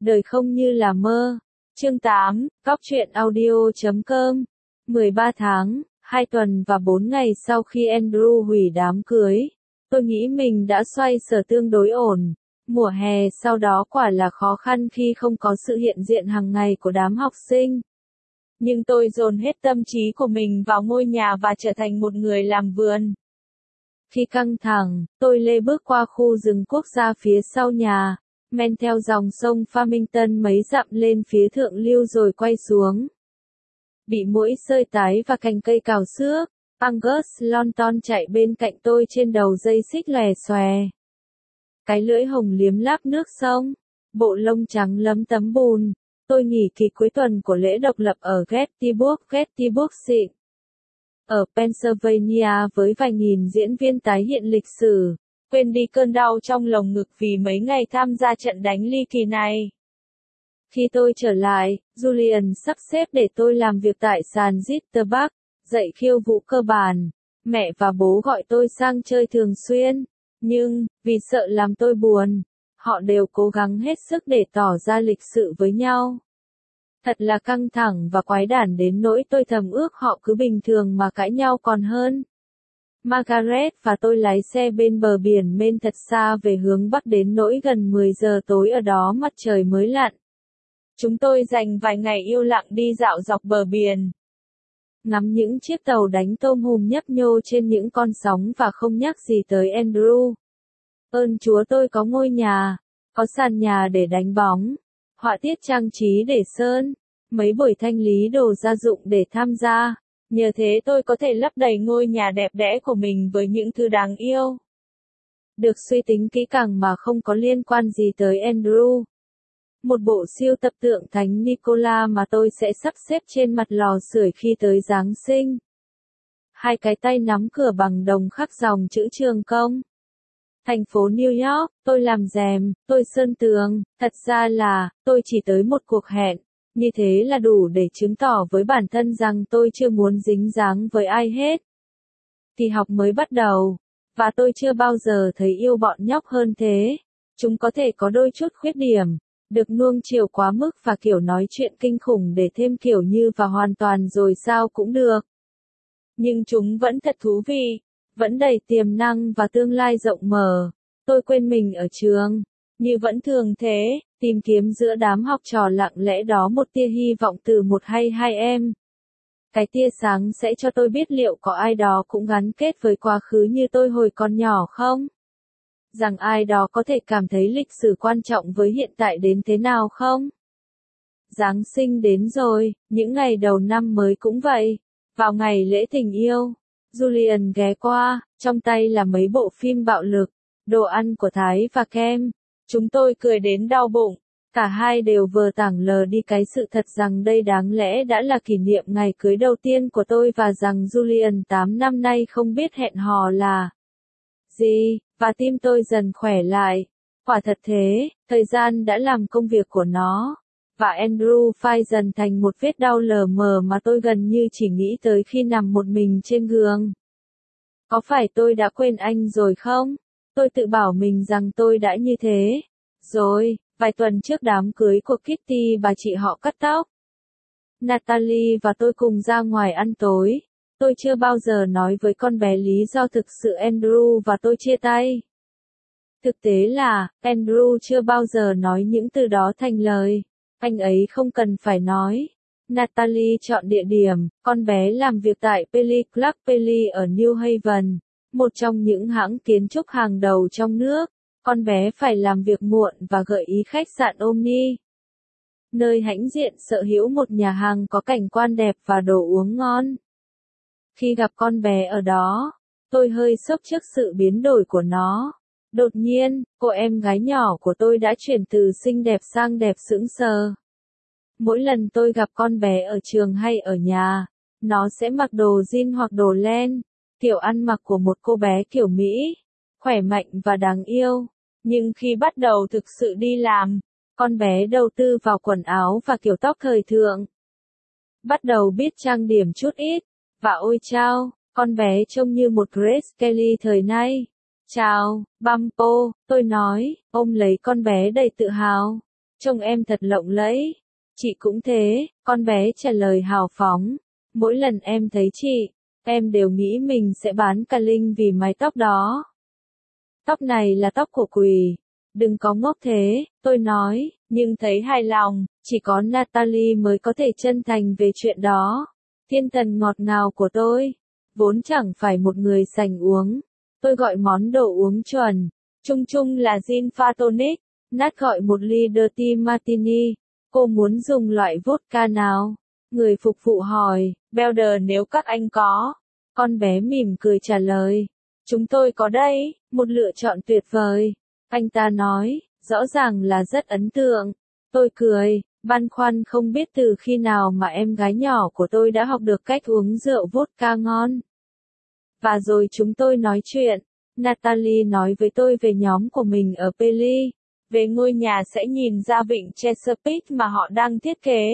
Đời không như là mơ. Chương 8, Cóc truyện audio.com. 13 tháng, 2 tuần và 4 ngày sau khi Andrew hủy đám cưới, tôi nghĩ mình đã xoay sở tương đối ổn. Mùa hè sau đó quả là khó khăn khi không có sự hiện diện hàng ngày của đám học sinh. Nhưng tôi dồn hết tâm trí của mình vào ngôi nhà và trở thành một người làm vườn. Khi căng thẳng, tôi lê bước qua khu rừng quốc gia phía sau nhà, men theo dòng sông Farmington mấy dặm lên phía thượng lưu rồi quay xuống. Bị muỗi xơi tái và cành cây cào xước, Angus Lawton chạy bên cạnh tôi trên đầu dây xích lòe xòe. Cái lưỡi hồng liếm láp nước sông, bộ lông trắng lấm tấm bùn. Tôi nghỉ kỳ cuối tuần của lễ độc lập ở Gettysburg xịn. Ở Pennsylvania với vài nghìn diễn viên tái hiện lịch sử, quên đi cơn đau trong lồng ngực vì mấy ngày tham gia trận đánh ly kỳ này. Khi tôi trở lại, Julian sắp xếp để tôi làm việc tại sàn Jitterbug, dạy khiêu vũ cơ bản. Mẹ và bố gọi tôi sang chơi thường xuyên, nhưng, vì sợ làm tôi buồn, họ đều cố gắng hết sức để tỏ ra lịch sự với nhau. Thật là căng thẳng và quái đản đến nỗi tôi thầm ước họ cứ bình thường mà cãi nhau còn hơn. Margaret và tôi lái xe bên bờ biển Maine thật xa về hướng bắc đến nỗi gần 10 giờ tối ở đó mặt trời mới lặn. Chúng tôi dành vài ngày yêu lặng đi dạo dọc bờ biển. Ngắm những chiếc tàu đánh tôm hùm nhấp nhô trên những con sóng và không nhắc gì tới Andrew. Ơn Chúa tôi có ngôi nhà, có sàn nhà để đánh bóng, họa tiết trang trí để sơn, mấy buổi thanh lý đồ gia dụng để tham gia. Nhờ thế tôi có thể lấp đầy ngôi nhà đẹp đẽ của mình với những thứ đáng yêu. Được suy tính kỹ càng mà không có liên quan gì tới Andrew. Một bộ siêu tập tượng Thánh Nicola mà tôi sẽ sắp xếp trên mặt lò sưởi khi tới Giáng sinh. 2 cái tay nắm cửa bằng đồng khắc dòng chữ Trường Công. Thành phố New York, tôi làm rèm, tôi sơn tường, thật ra là, tôi chỉ tới một cuộc hẹn. Như thế là đủ để chứng tỏ với bản thân rằng tôi chưa muốn dính dáng với ai hết. Kỳ học mới bắt đầu, và tôi chưa bao giờ thấy yêu bọn nhóc hơn thế. Chúng có thể có đôi chút khuyết điểm, được nuông chiều quá mức và kiểu nói chuyện kinh khủng để thêm kiểu như và hoàn toàn rồi sao cũng được. Nhưng chúng vẫn thật thú vị, vẫn đầy tiềm năng và tương lai rộng mở. Tôi quên mình ở trường, như vẫn thường thế, tìm kiếm giữa đám học trò lặng lẽ đó một tia hy vọng từ một hay hai em. Cái tia sáng sẽ cho tôi biết liệu có ai đó cũng gắn kết với quá khứ như tôi hồi còn nhỏ không? Rằng ai đó có thể cảm thấy lịch sử quan trọng với hiện tại đến thế nào không? Giáng sinh đến rồi, những ngày đầu năm mới cũng vậy. Vào ngày lễ tình yêu, Julian ghé qua, trong tay là mấy bộ phim bạo lực, đồ ăn của Thái và kem. Chúng tôi cười đến đau bụng, cả hai đều vờ tảng lờ đi cái sự thật rằng đây đáng lẽ đã là kỷ niệm ngày cưới đầu tiên của tôi và rằng Julian 8 năm nay không biết hẹn hò là gì, và tim tôi dần khỏe lại. Quả thật thế, thời gian đã làm công việc của nó, và Andrew phai dần thành một vết đau lờ mờ mà tôi gần như chỉ nghĩ tới khi nằm một mình trên giường. Có phải tôi đã quên anh rồi không? Tôi tự bảo mình rằng tôi đã như thế. Rồi, vài tuần trước đám cưới của Kitty bà chị họ cắt tóc. Natalie và tôi cùng ra ngoài ăn tối. Tôi chưa bao giờ nói với con bé lý do thực sự Andrew và tôi chia tay. Thực tế là, Andrew chưa bao giờ nói những từ đó thành lời. Anh ấy không cần phải nói. Natalie chọn địa điểm, con bé làm việc tại Pelly Club Pelly ở New Haven, một trong những hãng kiến trúc hàng đầu trong nước. Con bé phải làm việc muộn và gợi ý khách sạn Omni, nơi hãnh diện sở hữu một nhà hàng có cảnh quan đẹp và đồ uống ngon. Khi gặp con bé ở đó, tôi hơi sốc trước sự biến đổi của nó. Đột nhiên, cô em gái nhỏ của tôi đã chuyển từ xinh đẹp sang đẹp sững sờ. Mỗi lần tôi gặp con bé ở trường hay ở nhà, nó sẽ mặc đồ jean hoặc đồ len, kiểu ăn mặc của một cô bé kiểu Mỹ, khỏe mạnh và đáng yêu. Nhưng khi bắt đầu thực sự đi làm, con bé đầu tư vào quần áo và kiểu tóc thời thượng. Bắt đầu biết trang điểm chút ít, và ôi chao, con bé trông như một Grace Kelly thời nay. Chào, Bumpo, tôi nói, ôm lấy con bé đầy tự hào. Trông em thật lộng lẫy. Chị cũng thế, con bé trả lời hào phóng. Mỗi lần em thấy chị, em đều nghĩ mình sẽ bán cả Linh vì mái tóc đó. Tóc này là tóc của Quỳ. Đừng có ngốc thế, tôi nói, nhưng thấy hài lòng, chỉ có Natalie mới có thể chân thành về chuyện đó. Thiên thần ngọt ngào của tôi, vốn chẳng phải một người sành uống. Tôi gọi món đồ uống chuẩn, chung chung là gin pha tonic, Nat gọi một ly dirty martini. Cô muốn dùng loại vodka nào? Người phục vụ hỏi, Belder nếu các anh có. Con bé mỉm cười trả lời, chúng tôi có đây, một lựa chọn tuyệt vời. Anh ta nói, rõ ràng là rất ấn tượng. Tôi cười, băn khoăn không biết từ khi nào mà em gái nhỏ của tôi đã học được cách uống rượu vodka ngon. Và rồi chúng tôi nói chuyện. Natalie nói với tôi về nhóm của mình ở Peli, về ngôi nhà sẽ nhìn ra vịnh Chesapeake mà họ đang thiết kế.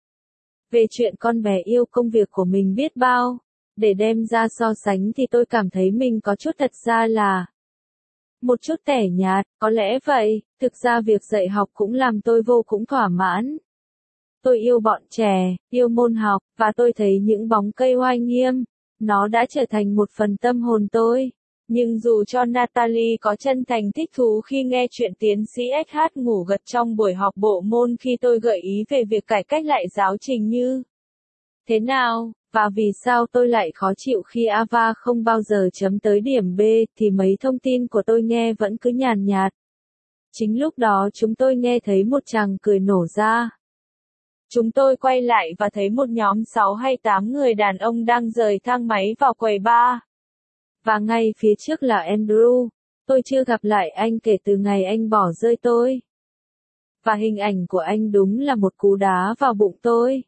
Về chuyện con bé yêu công việc của mình biết bao. Để đem ra so sánh thì tôi cảm thấy mình có chút thật ra là một chút tẻ nhạt, có lẽ vậy, thực ra việc dạy học cũng làm tôi vô cùng thỏa mãn. Tôi yêu bọn trẻ, yêu môn học, và tôi thấy những bóng cây oai nghiêm, nó đã trở thành một phần tâm hồn tôi. Nhưng dù cho Natalie có chân thành thích thú khi nghe chuyện tiến sĩ SH ngủ gật trong buổi họp bộ môn khi tôi gợi ý về việc cải cách lại giáo trình như thế nào, và vì sao tôi lại khó chịu khi Ava không bao giờ chấm tới điểm B, thì mấy thông tin của tôi nghe vẫn cứ nhàn nhạt. Chính lúc đó chúng tôi nghe thấy một chàng cười nổ ra. Chúng tôi quay lại và thấy một nhóm 6 hay 8 người đàn ông đang rời thang máy vào quầy bar. Và ngay phía trước là Andrew. Tôi chưa gặp lại anh kể từ ngày anh bỏ rơi tôi. Và hình ảnh của anh đúng là một cú đá vào bụng tôi.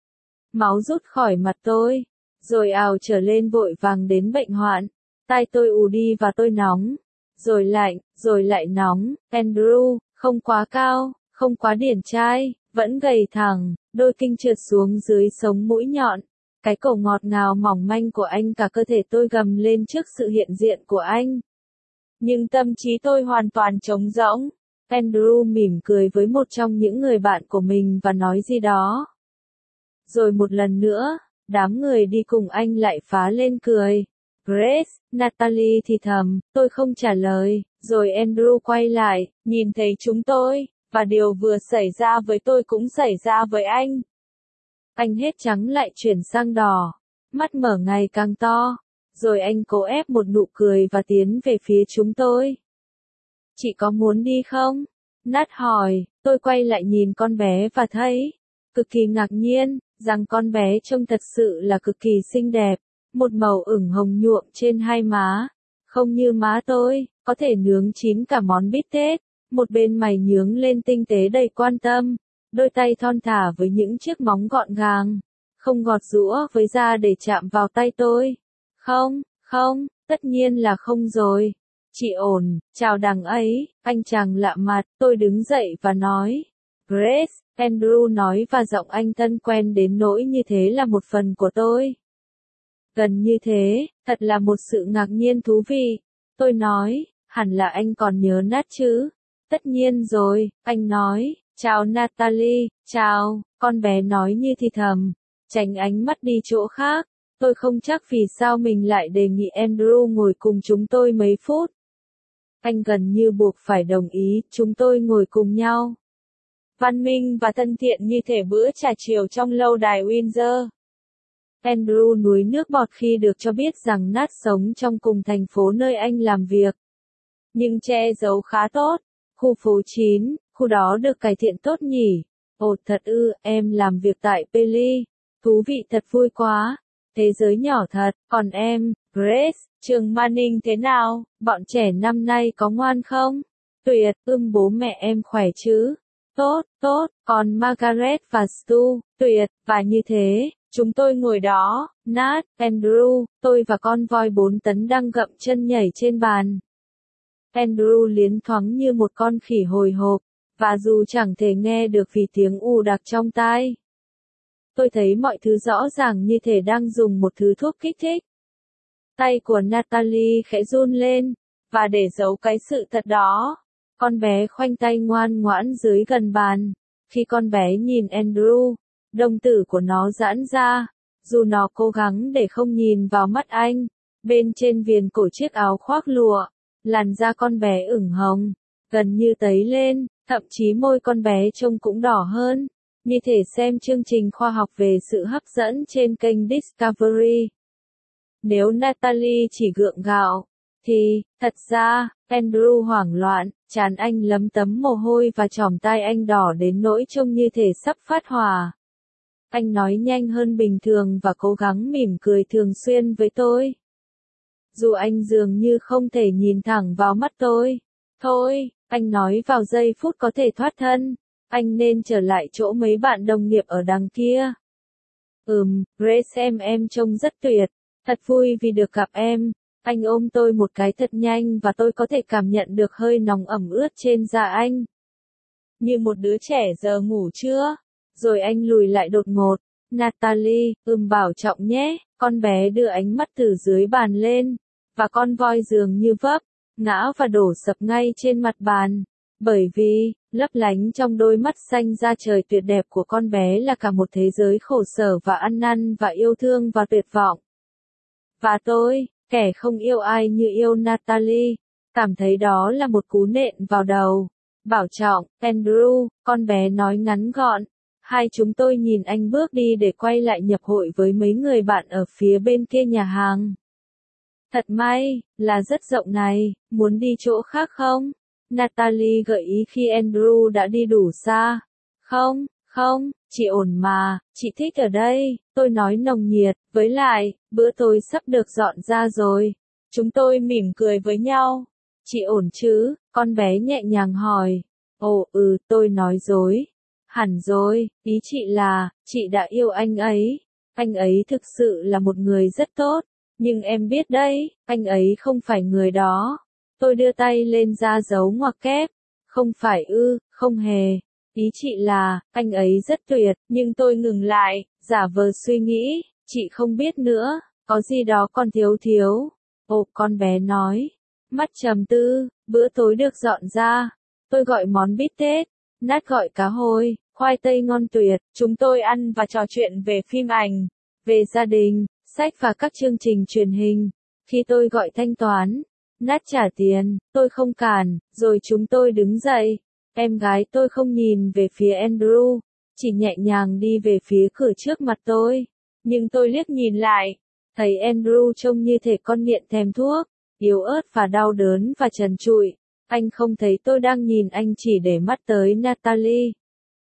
Máu rút khỏi mặt tôi, rồi ào trở lên vội vàng đến bệnh hoạn. Tai tôi ù đi và tôi nóng, rồi lạnh, rồi lại nóng. Andrew, không quá cao, không quá điển trai, vẫn gầy thẳng, đôi kinh trượt xuống dưới sống mũi nhọn. Cái cổ ngọt ngào mỏng manh của anh, cả cơ thể tôi gầm lên trước sự hiện diện của anh. Nhưng tâm trí tôi hoàn toàn trống rỗng. Andrew mỉm cười với một trong những người bạn của mình và nói gì đó. Rồi một lần nữa, đám người đi cùng anh lại phá lên cười. Grace, Natalie thì thầm, tôi không trả lời, rồi Andrew quay lại, nhìn thấy chúng tôi, và điều vừa xảy ra với tôi cũng xảy ra với anh. Anh hết trắng lại chuyển sang đỏ, mắt mở ngày càng to, rồi anh cố ép một nụ cười và tiến về phía chúng tôi. Chị có muốn đi không? Nat hỏi, tôi quay lại nhìn con bé và thấy, cực kỳ ngạc nhiên, rằng con bé trông thật sự là cực kỳ xinh đẹp, một màu ửng hồng nhuộm trên hai má, không như má tôi, có thể nướng chín cả món bít tết, một bên mày nhướng lên tinh tế đầy quan tâm, đôi tay thon thả với những chiếc móng gọn gàng, không gọt giũa với da để chạm vào tay tôi. Không, không, tất nhiên là không rồi. Chị ổn, chào đằng ấy, anh chàng lạ mặt, tôi đứng dậy và nói. Grace, Andrew nói và giọng anh thân quen đến nỗi như thế là một phần của tôi. Gần như thế, thật là một sự ngạc nhiên thú vị. Tôi nói, hẳn là anh còn nhớ Nat chứ? Tất nhiên rồi, anh nói, chào Natalie, chào, con bé nói như thì thầm, tránh ánh mắt đi chỗ khác. Tôi không chắc vì sao mình lại đề nghị Andrew ngồi cùng chúng tôi mấy phút. Anh gần như buộc phải đồng ý, chúng tôi ngồi cùng nhau. Văn minh và thân thiện như thể bữa trà chiều trong lâu đài Windsor. Andrew nuối nước bọt khi được cho biết rằng Nat sống trong cùng thành phố nơi anh làm việc. Nhưng che giấu khá tốt. Khu phố 9, khu đó được cải thiện tốt nhỉ? Ồ thật ư, em làm việc tại Peli. Thú vị thật, vui quá. Thế giới nhỏ thật, còn em, Grace, trường Manning thế nào? Bọn trẻ năm nay có ngoan không? Tuyệt, bố mẹ em khỏe chứ? Tốt, tốt, còn Margaret và Stu, tuyệt, và như thế, chúng tôi ngồi đó, Nat, Andrew, tôi và con voi 4 tấn đang gặm chân nhảy trên bàn. Andrew liến thoáng như một con khỉ hồi hộp, và dù chẳng thể nghe được vì tiếng ù đặc trong tai. Tôi thấy mọi thứ rõ ràng như thể đang dùng một thứ thuốc kích thích. Tay của Natalie khẽ run lên, và để giấu cái sự thật đó, Con bé khoanh tay ngoan ngoãn dưới gần bàn. Khi con bé nhìn Andrew, đồng tử của nó giãn ra. Dù nó cố gắng để không nhìn vào mắt anh, bên trên viền cổ chiếc áo khoác lụa, làn da con bé ửng hồng, gần như tấy lên, thậm chí môi con bé trông cũng đỏ hơn, như thể xem chương trình khoa học về sự hấp dẫn trên kênh Discovery. Nếu Natalie chỉ gượng gạo, thì, thật ra, Andrew hoảng loạn, trán anh lấm tấm mồ hôi và chòm tai anh đỏ đến nỗi trông như thể sắp phát hỏa. Anh nói nhanh hơn bình thường và cố gắng mỉm cười thường xuyên với tôi. Dù anh dường như không thể nhìn thẳng vào mắt tôi. Thôi, anh nói vào giây phút có thể thoát thân. Anh nên trở lại chỗ mấy bạn đồng nghiệp ở đằng kia. Grace em trông rất tuyệt. Thật vui vì được gặp em. Anh ôm tôi một cái thật nhanh và tôi có thể cảm nhận được hơi nóng ẩm ướt trên da anh. Như một đứa trẻ giờ ngủ trưa. Rồi anh lùi lại đột ngột. Natalie, bảo trọng nhé. Con bé đưa ánh mắt từ dưới bàn lên. Và con voi dường như vấp, ngã và đổ sập ngay trên mặt bàn. Bởi vì, lấp lánh trong đôi mắt xanh da trời tuyệt đẹp của con bé là cả một thế giới khổ sở và ăn năn và yêu thương và tuyệt vọng. Và tôi, kẻ không yêu ai như yêu Natalie, cảm thấy đó là một cú nện vào đầu. Bảo trọng, Andrew, con bé nói ngắn gọn. Hai chúng tôi nhìn anh bước đi để quay lại nhập hội với mấy người bạn ở phía bên kia nhà hàng. Thật may, là rất rộng này, muốn đi chỗ khác không? Natalie gợi ý khi Andrew đã đi đủ xa. Không, chị ổn mà, chị thích ở đây, tôi nói nồng nhiệt, với lại, bữa tối sắp được dọn ra rồi. Chúng tôi mỉm cười với nhau. Chị ổn chứ? Con bé nhẹ nhàng hỏi. Ồ tôi nói dối. Hẳn rồi, ý chị là, chị đã yêu anh ấy. Anh ấy thực sự là một người rất tốt. Nhưng em biết đấy, anh ấy không phải người đó. Tôi đưa tay lên ra dấu ngoặc kép. Không phải không hề. Ý chị là, anh ấy rất tuyệt, nhưng tôi ngừng lại, giả vờ suy nghĩ, chị không biết nữa, có gì đó còn thiếu. Ồ, con bé nói. Mắt trầm tư, bữa tối được dọn ra. Tôi gọi món bít tết, Nat gọi cá hồi, khoai tây ngon tuyệt. Chúng tôi ăn và trò chuyện về phim ảnh, về gia đình, sách và các chương trình truyền hình. Khi tôi gọi thanh toán, Nat trả tiền, tôi không cản, rồi chúng tôi đứng dậy. Em gái tôi không nhìn về phía Andrew, chỉ nhẹ nhàng đi về phía cửa trước mặt tôi. Nhưng tôi liếc nhìn lại, thấy Andrew trông như thể con nghiện thèm thuốc, yếu ớt và đau đớn và trần trụi. Anh không thấy tôi đang nhìn anh chỉ để mắt tới Natalie.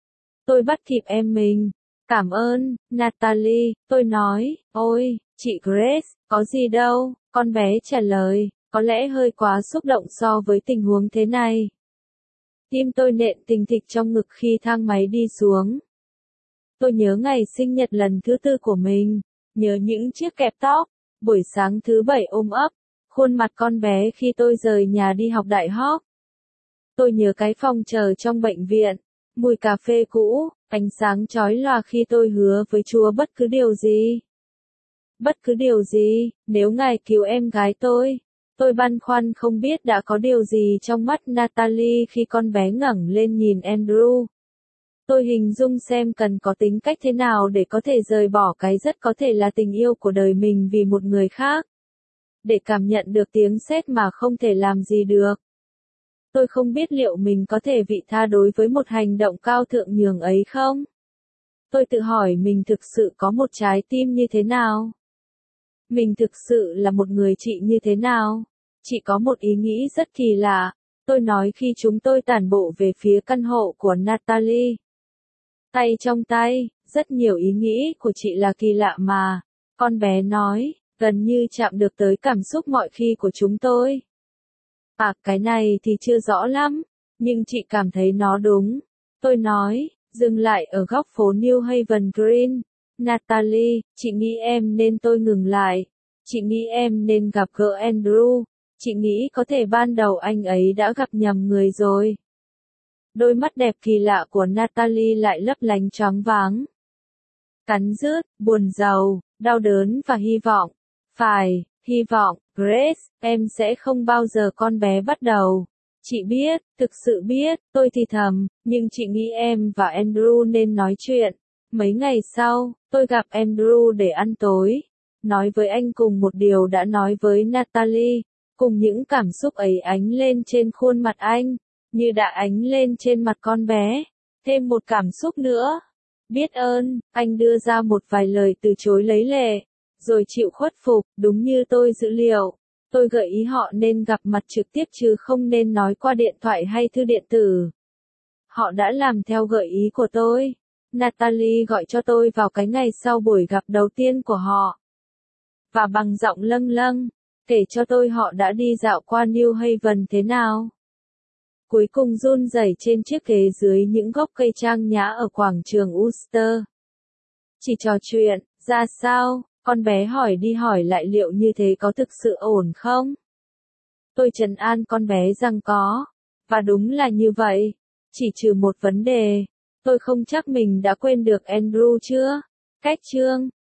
Tôi bắt kịp em mình. Cảm ơn, Natalie, tôi nói. Ôi, chị Grace, có gì đâu, con bé trả lời, có lẽ hơi quá xúc động so với tình huống thế này. Tim tôi nện thình thịch trong ngực khi thang máy đi xuống. Tôi nhớ ngày sinh nhật lần thứ 4 của mình, nhớ những chiếc kẹp tóc, buổi sáng thứ 7 ôm ấp, khuôn mặt con bé khi tôi rời nhà đi học đại học. Tôi nhớ cái phòng chờ trong bệnh viện, mùi cà phê cũ, ánh sáng chói lòa khi tôi hứa với Chúa bất cứ điều gì. Bất cứ điều gì, nếu Ngài cứu em gái tôi. Tôi băn khoăn không biết đã có điều gì trong mắt Natalie khi con bé ngẩng lên nhìn Andrew. Tôi hình dung xem cần có tính cách thế nào để có thể rời bỏ cái rất có thể là tình yêu của đời mình vì một người khác. Để cảm nhận được tiếng sét mà không thể làm gì được. Tôi không biết liệu mình có thể vị tha đối với một hành động cao thượng nhường ấy không? Tôi tự hỏi mình thực sự có một trái tim như thế nào? Mình thực sự là một người chị như thế nào? Chỉ có một ý nghĩ rất kỳ lạ, tôi nói khi chúng tôi tản bộ về phía căn hộ của Natalie. Tay trong tay, rất nhiều ý nghĩ của chị là kỳ lạ mà, con bé nói, gần như chạm được tới cảm xúc mọi khi của chúng tôi. Cái này thì chưa rõ lắm, nhưng chị cảm thấy nó đúng. Tôi nói, dừng lại ở góc phố New Haven Green. Natalie, chị nghĩ em nên tôi ngừng lại. Chị nghĩ em nên gặp gỡ Andrew. Chị nghĩ có thể ban đầu anh ấy đã gặp nhầm người rồi. Đôi mắt đẹp kỳ lạ của Natalie lại lấp lánh choáng váng. Cắn rứt, buồn rầu, đau đớn và hy vọng. Phải, hy vọng, Grace, em sẽ không bao giờ con bé bắt đầu. Chị biết, thực sự biết, tôi thì thầm, nhưng chị nghĩ em và Andrew nên nói chuyện. Mấy ngày sau, tôi gặp Andrew để ăn tối. Nói với anh cùng một điều đã nói với Natalie, cùng những cảm xúc ấy ánh lên trên khuôn mặt anh, như đã ánh lên trên mặt con bé. Thêm một cảm xúc nữa. Biết ơn, anh đưa ra một vài lời từ chối lấy lệ, rồi chịu khuất phục, đúng như tôi dự liệu. Tôi gợi ý họ nên gặp mặt trực tiếp chứ không nên nói qua điện thoại hay thư điện tử. Họ đã làm theo gợi ý của tôi. Natalie gọi cho tôi vào cái ngày sau buổi gặp đầu tiên của họ. Và bằng giọng lâng lâng, kể cho tôi họ đã đi dạo qua New Haven thế nào. Cuối cùng run rẩy trên chiếc ghế dưới những gốc cây trang nhã ở quảng trường Ulster. Chỉ trò chuyện, ra sao, con bé hỏi đi hỏi lại liệu như thế có thực sự ổn không? Tôi trấn an con bé rằng có. Và đúng là như vậy. Chỉ trừ một vấn đề. Tôi không chắc mình đã quên được Andrew chưa? Cách chương